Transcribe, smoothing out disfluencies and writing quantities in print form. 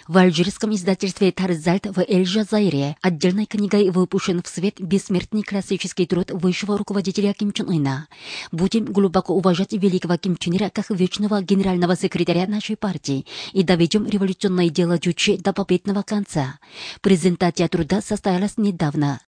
В алжирском издательстве «Тарзальт» в Эль-Джазайре отдельной книгой выпущен в свет бессмертный классический труд высшего руководителя Ким Чен Ына. Будем глубоко уважать великого Ким Чен Ира как вечного генерального секретаря нашей партии и доведем революционное дело Джучи до победного конца. Презентация труда состоялась недавно.